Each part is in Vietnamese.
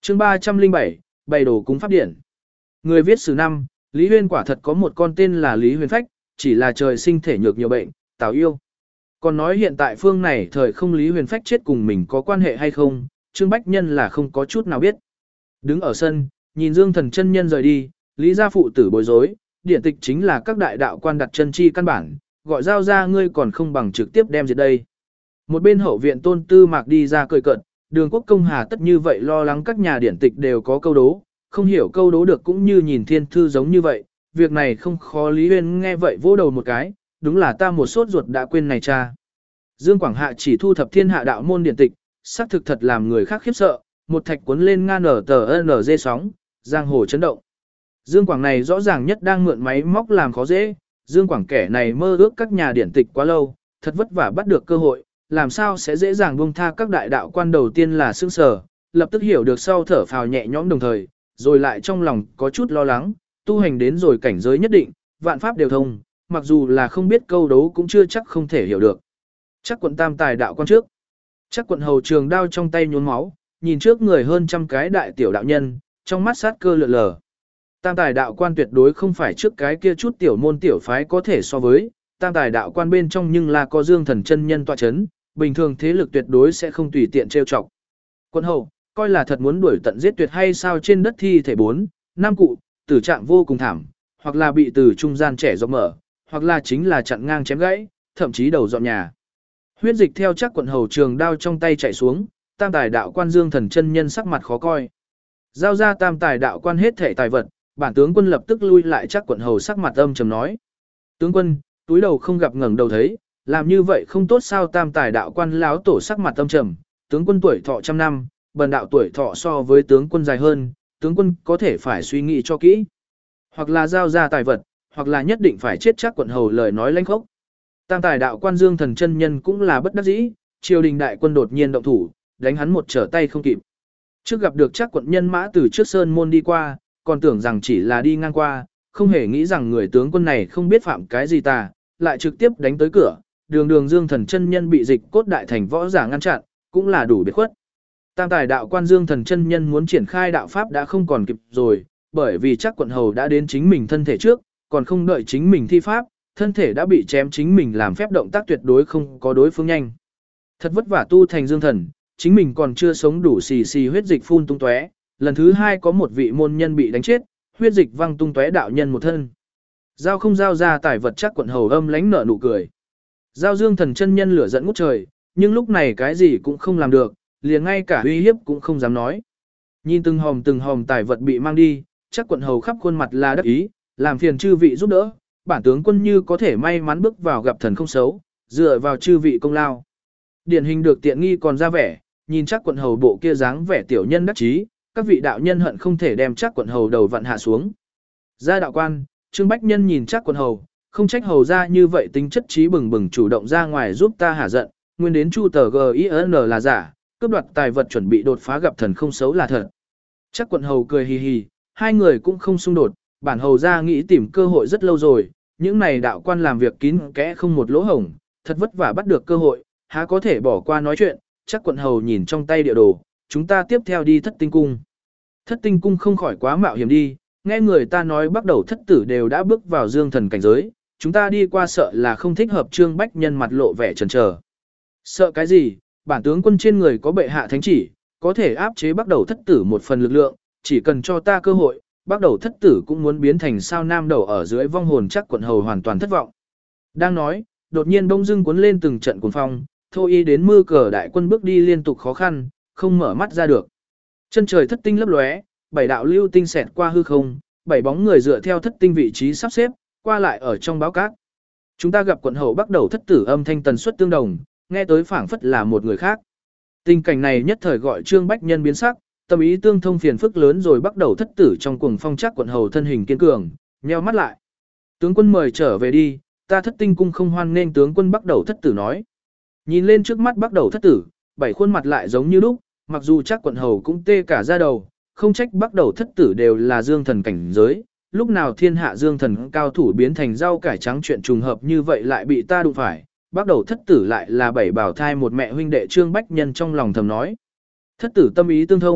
chương 307, bày đồ cúng pháp điển. Người viết sử năm, Lý Huyên quả thật có một con tên là Lý Huyên Phách, chỉ là trời sinh thể nhược nhiều bệnh, tào yêu. Còn nói hiện tại phương này thời không Lý Huyền Phách chết cùng mình có quan hệ hay không, Trương Bách Nhân là không có chút nào biết. Đứng ở sân, nhìn Dương Thần chân nhân rời đi, Lý gia phụ tử bối rối, điển tịch chính là các đại đạo quan đặt chân chi căn bản, gọi giao ra ngươi còn không bằng trực tiếp đem diệt đây. Một bên hậu viện Tôn Tư Mạc đi ra cười cợt, Đường Quốc Công hà tất như vậy lo lắng các nhà điển tịch đều có câu đố, không hiểu câu đố được cũng như nhìn thiên thư giống như vậy, việc này không khó. Lý Huyên nghe vậy vỗ đầu một cái, đúng là ta một sốt ruột đã quên này cha. Dương Quảng Hạ chỉ thu thập thiên hạ đạo môn điển tịch, xác thực thật làm người khác khiếp sợ, một thạch cuốn lên ngang nở tờ NG sóng, giang hồ chấn động. Dương Quảng này rõ ràng nhất đang mượn máy móc làm khó dễ, Dương Quảng kẻ này mơ ước các nhà điển tịch quá lâu, thật vất vả bắt được cơ hội, làm sao sẽ dễ dàng buông tha các đại đạo quan. Đầu tiên là sững sờ, lập tức hiểu được sau thở phào nhẹ nhõm đồng thời, rồi lại trong lòng có chút lo lắng, tu hành đến rồi cảnh giới nhất định, vạn pháp đều thông, mặc dù là không biết câu đấu cũng chưa chắc không thể hiểu được. Chắc quận tam tài đạo quan trước. Chắc quận hầu trường đao trong tay nhuốm máu, nhìn trước người hơn trăm cái đại tiểu đạo nhân, trong mắt sát cơ lượn lờ. Tam tài đạo quan tuyệt đối không phải trước cái kia chút tiểu môn tiểu phái có thể so với, tam tài đạo quan bên trong nhưng là có Dương Thần chân nhân tọa chấn, bình thường thế lực tuyệt đối sẽ không tùy tiện trêu chọc. Quận hầu, coi là thật muốn đuổi tận giết tuyệt hay sao? Trên đất thi thể 4, 5 cụ, tử trạng vô cùng thảm, hoặc là bị từ trung gian trẻ dọc mở, hoặc là chính là chặn ngang chém gãy, thậm chí đầu dọn nhà. Huyết dịch theo chắc quận hầu trường đao trong tay chạy xuống, tam tài đạo quan Dương Thần chân nhân sắc mặt khó coi. Giao ra tam tài đạo quan hết thể tài vật, bản tướng quân lập tức lui lại. Chắc quận hầu sắc mặt âm trầm nói. Tướng quân, túi đầu không gặp ngẩng đầu thấy, làm như vậy không tốt sao? Tam tài đạo quan láo tổ sắc mặt âm trầm, tướng quân tuổi thọ 100 năm, bần đạo tuổi thọ so với tướng quân dài hơn, tướng quân có thể phải suy nghĩ cho kỹ. Hoặc là giao ra tài vật, hoặc là nhất định phải chết. Chắc quận hầu lời nói lãnh khốc. Tam tài đạo quan Dương Thần chân nhân cũng là bất đắc dĩ, triều đình đại quân đột nhiên động thủ, đánh hắn một trở tay không kịp. Trước gặp được Chắc quận nhân mã từ trước sơn môn đi qua, còn tưởng rằng chỉ là đi ngang qua, không hề nghĩ rằng người tướng quân này không biết phạm cái gì tà, lại trực tiếp đánh tới cửa. Đường Dương Thần chân nhân bị dịch cốt đại thành võ giả ngăn chặn, cũng là đủ biệt khuất. Tam tài đạo quan Dương Thần chân nhân muốn triển khai đạo pháp đã không còn kịp rồi, bởi vì Chắc quận hầu đã đến chính mình thân thể trước, còn không đợi chính mình thi pháp, thân thể đã bị chém, chính mình làm phép động tác tuyệt đối không có đối phương nhanh. Thật vất vả tu thành Dương Thần, chính mình còn chưa sống đủ xì huyết dịch phun tung tóe, lần thứ hai có một vị môn nhân bị đánh chết, huyết dịch văng tung tóe đạo nhân một thân. Giao không giao ra tài vật? Chắc quận hầu âm lãnh nở nụ cười. Giao Dương Thần chân nhân lửa giận ngút trời, nhưng lúc này cái gì cũng không làm được, liền ngay cả uy hiếp cũng không dám nói. Nhìn từng hòm tài vật bị mang đi, Chắc quận hầu khắp khuôn mặt là đắc ý, làm phiền chư vị giúp đỡ, bản tướng quân như có thể may mắn bước vào gặp thần không xấu, dựa vào chư vị công lao. Điển hình được tiện nghi còn ra vẻ, nhìn Chắc quận hầu bộ kia dáng vẻ tiểu nhân đắc chí, các vị đạo nhân hận không thể đem Chắc quận hầu đầu vặn hạ xuống. Ra đạo quan, Trương Bách Nhân nhìn Chắc quận hầu, không trách hầu ra như vậy tính chất trí bừng bừng chủ động ra ngoài giúp ta hả giận, nguyên đến chu tờ GIN là giả, cướp đoạt tài vật chuẩn bị đột phá gặp thần không xấu là thật. Chắc quận hầu cười hì hì, hai người cũng không xung đột, bản hầu ra nghĩ tìm cơ hội rất lâu rồi, những này đạo quan làm việc kín kẽ không một lỗ hổng, thật vất vả bắt được cơ hội, há có thể bỏ qua nói chuyện. Chắc quận hầu nhìn trong tay địa đồ, chúng ta tiếp theo đi Thất Tinh Cung. Thất Tinh Cung không khỏi quá mạo hiểm đi, nghe người ta nói bắt đầu thất tử đều đã bước vào Dương Thần cảnh giới, chúng ta đi qua sợ là không thích hợp. Trương Bách Nhân mặt lộ vẻ chần chờ. Sợ cái gì, bản tướng quân trên người có bệ hạ thánh chỉ, có thể áp chế bắt đầu thất tử một phần lực lượng, chỉ cần cho ta cơ hội, bắt đầu thất tử cũng muốn biến thành sao nam đầu ở dưới vong hồn. Chắc quận hầu hoàn toàn thất vọng. Đang nói, đột nhiên bông dưng cuốn lên từng trận cuồng phong, thôi y đến mưa cờ đại quân bước đi liên tục khó khăn, không mở mắt ra được. Chân trời thất tinh lấp lóe, 7 đạo lưu tinh xẹt qua hư không, 7 bóng người dựa theo thất tinh vị trí sắp xếp, qua lại ở trong báo cát. Chúng ta gặp quận hầu bắt đầu thất tử, âm thanh tần suất tương đồng, nghe tới phảng phất là một người khác. Tình cảnh này nhất thời gọi Trương Bách Nhân biến sắc, tâm ý tương thông phiền phức lớn rồi. Bắt đầu thất tử trong cuồng phong, Chắc quận hầu thân hình kiên cường, nheo mắt lại. Tướng quân mời trở về đi, ta Thất Tinh Cung không hoan nên. Tướng quân bắt đầu thất tử nói. Nhìn lên trước mắt bắt đầu thất tử, 7 khuôn mặt lại giống như lúc, mặc dù Chắc quận hầu cũng tê cả da đầu, không trách bắt đầu thất tử đều là Dương Thần cảnh giới, lúc nào thiên hạ Dương Thần cao thủ biến thành rau cải trắng, chuyện trùng hợp như vậy lại bị ta đụng phải. Bắt đầu thất tử lại là 7 bảo thai một mẹ huynh đệ. Trương Bách Nhân trong lòng thầm nói. Thất tử tâm ý tương thông,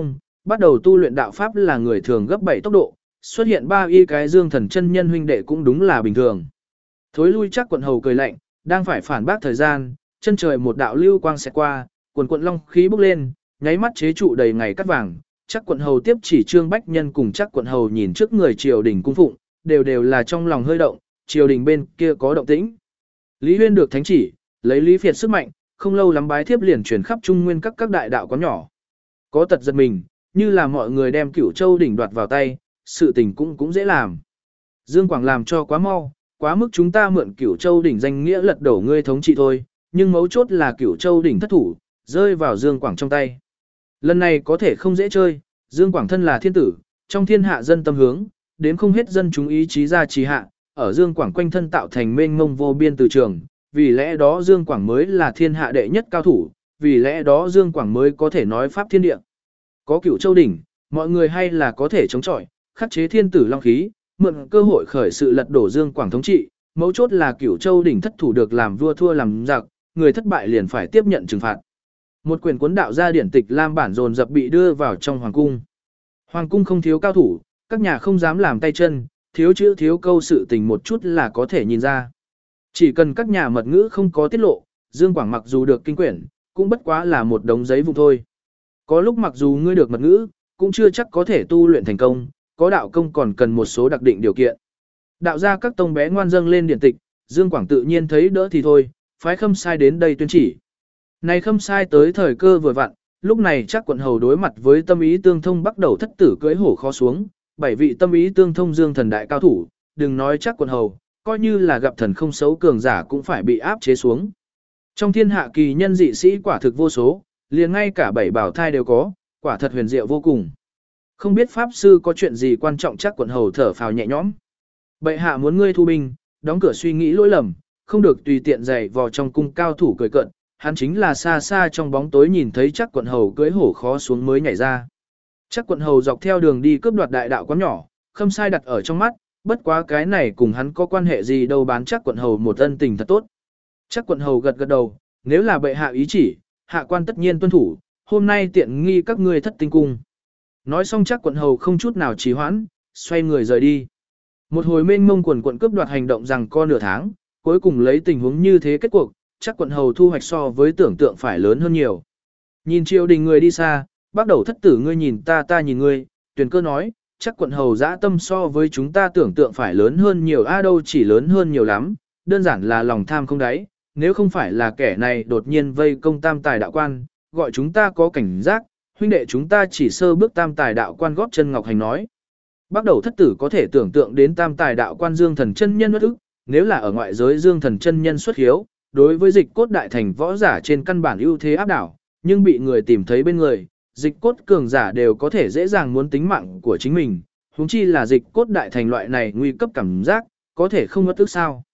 bắt đầu tu luyện đạo pháp là người thường gấp 7 tốc độ, xuất hiện 3 y cái Dương Thần chân nhân huynh đệ cũng đúng là bình thường. Thối lui Trác Quận Hầu cười lạnh, đang phải phản bác thời gian, chân trời một đạo lưu quang xẹt qua, quần quận long khí bốc lên, nháy mắt chế trụ đầy ngày cắt vàng. Trác Quận Hầu tiếp chỉ Trương Bách Nhân cùng Trác Quận Hầu nhìn trước người triều đình cung phụng, đều là trong lòng hơi động, triều đình bên kia có động tĩnh. Lý Huyên được thánh chỉ, lấy Lý Phiệt sức mạnh, không lâu lắm bái thiếp liền truyền khắp Trung Nguyên các đại đạo quán nhỏ. Có tật giật mình, như là mọi người đem Cửu Châu đỉnh đoạt vào tay, sự tình cũng dễ làm. Dương Quảng làm cho quá mau, quá mức chúng ta mượn Cửu Châu đỉnh danh nghĩa lật đổ ngươi thống trị thôi, nhưng mấu chốt là Cửu Châu đỉnh thất thủ, rơi vào Dương Quảng trong tay. Lần này có thể không dễ chơi, Dương Quảng thân là thiên tử, trong thiên hạ dân tâm hướng, đến không hết dân chúng ý chí ra trì hạ, ở Dương Quảng quanh thân tạo thành mênh mông vô biên từ trường, vì lẽ đó Dương Quảng mới là thiên hạ đệ nhất cao thủ, vì lẽ đó Dương Quảng mới có thể nói pháp thiên địa. Có Cửu Châu đỉnh, mọi người hay là có thể chống chọi, khắc chế thiên tử long khí, mượn cơ hội khởi sự lật đổ Dương Quảng thống trị, mấu chốt là Cửu Châu đỉnh thất thủ được làm vua thua làm giặc, người thất bại liền phải tiếp nhận trừng phạt. Một quyển cuốn đạo gia điển tịch Lam bản dồn dập bị đưa vào trong hoàng cung. Hoàng cung không thiếu cao thủ, các nhà không dám làm tay chân, thiếu chữ thiếu câu sự tình một chút là có thể nhìn ra. Chỉ cần các nhà mật ngữ không có tiết lộ, Dương Quảng mặc dù được kinh quyển, cũng bất quá là một đống giấy vụn thôi. Có lúc mặc dù ngươi được mật ngữ, cũng chưa chắc có thể tu luyện thành công, có đạo công còn cần một số đặc định điều kiện. Đạo gia các tông bé ngoan dâng lên điển tịch, Dương Quảng tự nhiên thấy đỡ thì thôi, phái Khâm Sai đến đây tuyên chỉ. Này Khâm Sai tới thời cơ vừa vặn, lúc này Trác Quận Hầu đối mặt với tâm ý tương thông bắt đầu thất tử cưỡi hổ khó xuống, 7 vị tâm ý tương thông Dương Thần đại cao thủ, đừng nói Trác Quận Hầu, coi như là gặp thần không xấu cường giả cũng phải bị áp chế xuống. Trong thiên hạ kỳ nhân dị sĩ quả thực vô số, liền ngay cả 7 bảo thai đều có, quả thật huyền diệu vô cùng. Không biết pháp sư có chuyện gì quan trọng, Trác Quận Hầu thở phào nhẹ nhõm. Bệ hạ muốn ngươi thu binh, đóng cửa suy nghĩ lỗi lầm, không được tùy tiện giày vò trong cung cao thủ cười cận, hắn chính là xa xa trong bóng tối nhìn thấy Trác Quận Hầu cưỡi hổ khó xuống mới nhảy ra. Trác Quận Hầu dọc theo đường đi cướp đoạt đại đạo quán nhỏ, Khâm Sai đặt ở trong mắt, bất quá cái này cùng hắn có quan hệ gì đâu, bán Trác Quận Hầu một ân tình thật tốt. Trác Quận Hầu gật gật đầu, nếu là bệ hạ ý chỉ, hạ quan tất nhiên tuân thủ, hôm nay tiện nghi các ngươi Thất Tinh cung. Nói xong Trác Quận Hầu không chút nào trì hoãn, xoay người rời đi. Một hồi mênh mông quần quận cướp đoạt hành động rằng co nửa tháng, cuối cùng lấy tình huống như thế kết cuộc, Trác Quận Hầu thu hoạch so với tưởng tượng phải lớn hơn nhiều. Nhìn triều đình người đi xa, bắt đầu thất tử ngươi nhìn ta ta nhìn ngươi, Tuyền Cơ nói, Trác Quận Hầu dã tâm so với chúng ta tưởng tượng phải lớn hơn nhiều, đâu chỉ lớn hơn nhiều lắm, đơn giản là lòng tham không đáy, nếu không phải là kẻ này đột nhiên vây công tam tài đạo quan, gọi chúng ta có cảnh giác, huynh đệ chúng ta chỉ sơ bước tam tài đạo quan góp chân Ngọc Hành nói. Bắt đầu thất tử có thể tưởng tượng đến tam tài đạo quan Dương Thần chân nhân bất ức, nếu là ở ngoại giới Dương Thần chân nhân xuất hiếu, đối với Dịch Cốt đại thành võ giả trên căn bản ưu thế áp đảo, nhưng bị người tìm thấy bên người, Dịch Cốt cường giả đều có thể dễ dàng muốn tính mạng của chính mình, huống chi là Dịch Cốt đại thành loại này nguy cấp cảm giác, có thể không bất ức sao?